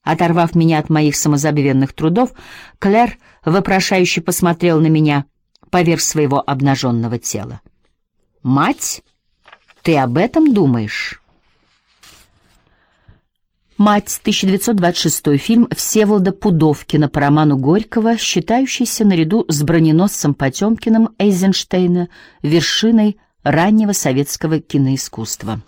Оторвав меня от моих самозабвенных трудов, Клэр вопрошающе посмотрел на меня поверх своего обнаженного тела. «Мать, ты об этом думаешь?» «Мать», 1926 фильм Всеволода Пудовкина по роману Горького, считающийся наряду с броненосцем Потемкиным Эйзенштейна вершиной раннего советского киноискусства.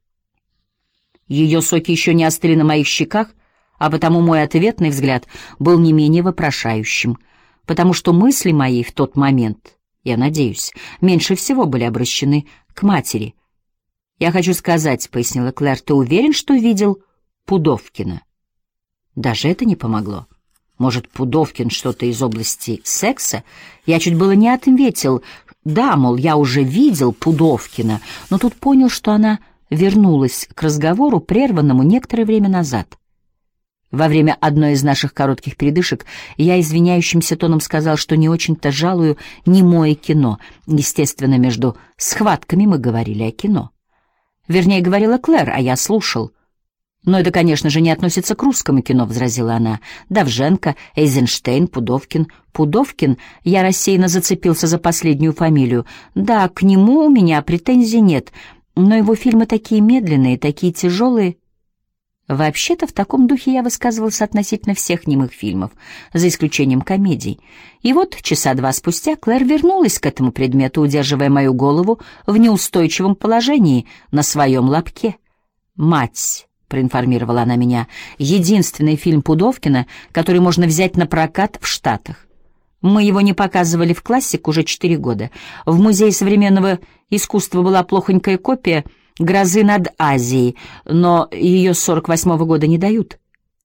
Ее соки еще не остыли на моих щеках, а потому мой ответный взгляд был не менее вопрошающим, потому что мысли мои в тот момент, я надеюсь, меньше всего были обращены к матери. «Я хочу сказать», — пояснила Клэр, — «ты уверен, что видел Пудовкина?» Даже это не помогло. Может, Пудовкин что-то из области секса? Я чуть было не ответил. Да, мол, я уже видел Пудовкина, но тут понял, что она вернулась к разговору, прерванному некоторое время назад. Во время одной из наших коротких передышек я извиняющимся тоном сказал, что не очень-то жалую немое кино. Естественно, между схватками мы говорили о кино. Вернее, говорила Клэр, а я слушал. «Но это, конечно же, не относится к русскому кино», — возразила она. «Довженко, Эйзенштейн, Пудовкин». «Пудовкин?» — я рассеянно зацепился за последнюю фамилию. «Да, к нему у меня претензий нет, но его фильмы такие медленные, такие тяжелые». Вообще-то в таком духе я высказывался относительно всех немых фильмов, за исключением комедий. И вот часа два спустя Клэр вернулась к этому предмету, удерживая мою голову в неустойчивом положении на своем лобке. «Мать», — проинформировала она меня, — «единственный фильм Пудовкина, который можно взять на прокат в Штатах. Мы его не показывали в «Классик» уже 4 года. В Музее современного искусства была плохонькая копия «Грозы над Азией», но ее с 48-го года не дают».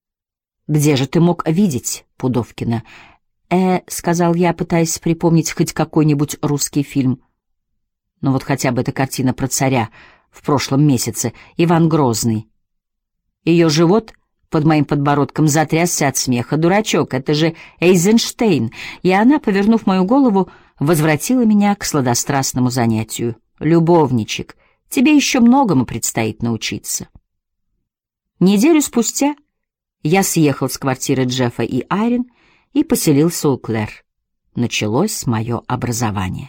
«Где же ты мог видеть Пудовкина?» Сказал я, пытаясь припомнить хоть какой-нибудь русский фильм. Ну вот хотя бы эта картина про царя в прошлом месяце, «Иван Грозный». Ее живот под моим подбородком затрясся от смеха. «Дурачок, это же Эйзенштейн!» И она, повернув мою голову, возвратила меня к сладострастному занятию. «Любовничек, тебе еще многому предстоит научиться». Неделю спустя я съехал с квартиры Джеффа и Айрин и поселился у Клэр. Началось мое образование.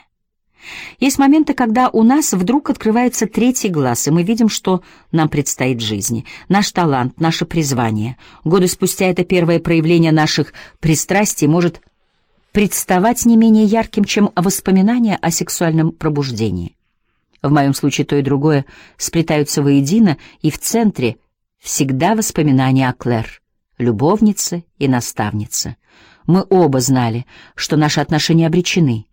Есть моменты, когда у нас вдруг открывается третий глаз, и мы видим, что нам предстоит в жизни. Наш талант, наше призвание. Годы спустя это первое проявление наших пристрастий может представать не менее ярким, чем воспоминания о сексуальном пробуждении. В моем случае то и другое сплетаются воедино, и в центре всегда воспоминания о Клэр, любовнице и наставнице. Мы оба знали, что наши отношения обречены.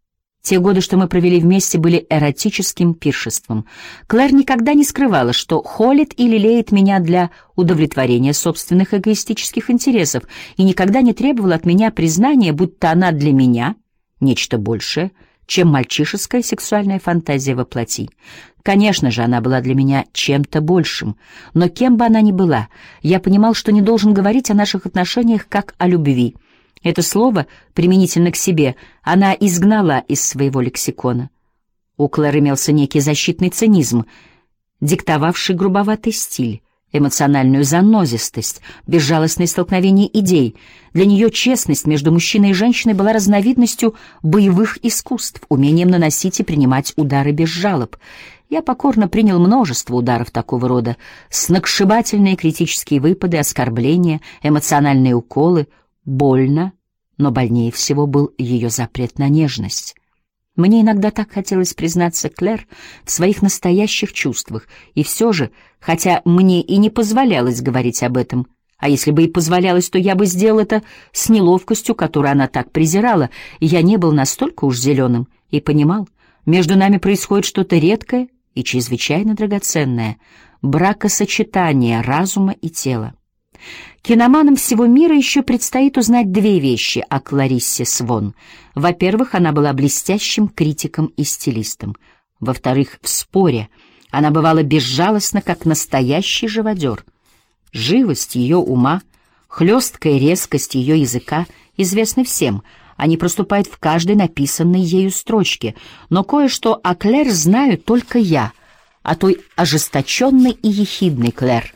Те годы, что мы провели вместе, были эротическим пиршеством. Клэр никогда не скрывала, что холит и лелеет меня для удовлетворения собственных эгоистических интересов, и никогда не требовала от меня признания, будто она для меня нечто большее, чем мальчишеская сексуальная фантазия во плоти. Конечно же, она была для меня чем-то большим, но кем бы она ни была, я понимал, что не должен говорить о наших отношениях как о любви. Это слово, применительно к себе, она изгнала из своего лексикона. У Клэр имелся некий защитный цинизм, диктовавший грубоватый стиль, эмоциональную занозистость, безжалостное столкновение идей. Для нее честность между мужчиной и женщиной была разновидностью боевых искусств, умением наносить и принимать удары без жалоб. Я покорно принял множество ударов такого рода, сногсшибательные критические выпады, оскорбления, эмоциональные уколы. Больно, но больнее всего был ее запрет на нежность. Мне иногда так хотелось признаться Клэр в своих настоящих чувствах, и все же, хотя мне и не позволялось говорить об этом, а если бы и позволялось, то я бы сделал это с неловкостью, которую она так презирала, и я не был настолько уж зеленым и понимал, между нами происходит что-то редкое и чрезвычайно драгоценное — бракосочетание разума и тела. Киноманам всего мира еще предстоит узнать две вещи о Клариссе Свон. Во-первых, она была блестящим критиком и стилистом. Во-вторых, в споре она бывала безжалостна, как настоящий живодер. Живость ее ума, хлесткая резкость ее языка известны всем. Они проступают в каждой написанной ею строчке. Но кое-что о Клэр знаю только я, о той ожесточенной и ехидной Клэр,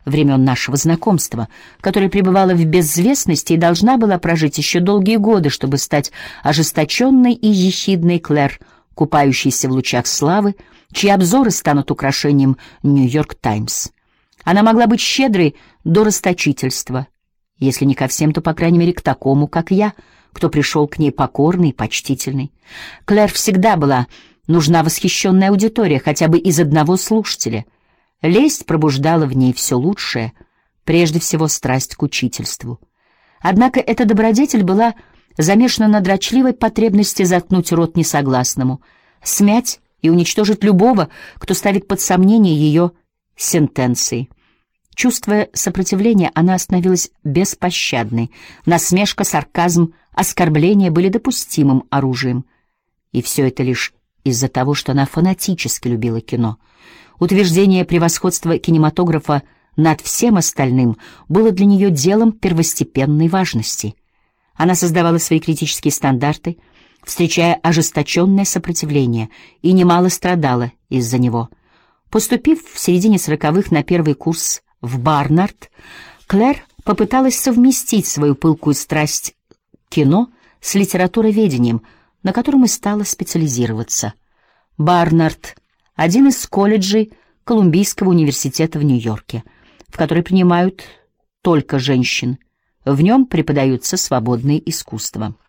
времен нашего знакомства, которая пребывала в безвестности и должна была прожить еще долгие годы, чтобы стать ожесточенной и ехидной Клэр, купающейся в лучах славы, чьи обзоры станут украшением «Нью-Йорк Таймс». Она могла быть щедрой до расточительства, если не ко всем, то, по крайней мере, к такому, как я, кто пришел к ней покорный и почтительный. Клэр всегда была нужна восхищенная аудитория, хотя бы из одного слушателя. Лесть пробуждала в ней все лучшее, прежде всего страсть к учительству. Однако эта добродетель была замешана на дрочливой потребности заткнуть рот несогласному, смять и уничтожить любого, кто ставит под сомнение ее сентенции. Чувствуя сопротивление, она становилась беспощадной. Насмешка, сарказм, оскорбления были допустимым оружием. И все это лишь из-за того, что она фанатически любила кино. Утверждение превосходства кинематографа над всем остальным было для нее делом первостепенной важности. Она создавала свои критические стандарты, встречая ожесточенное сопротивление, и немало страдала из-за него. Поступив в середине 40-х на первый курс в Барнард, Клэр попыталась совместить свою пылкую страсть к кино с литературоведением, на котором и стала специализироваться. Барнард — один из колледжей Колумбийского университета в Нью-Йорке, в который принимают только женщин. В нем преподаются свободные искусства.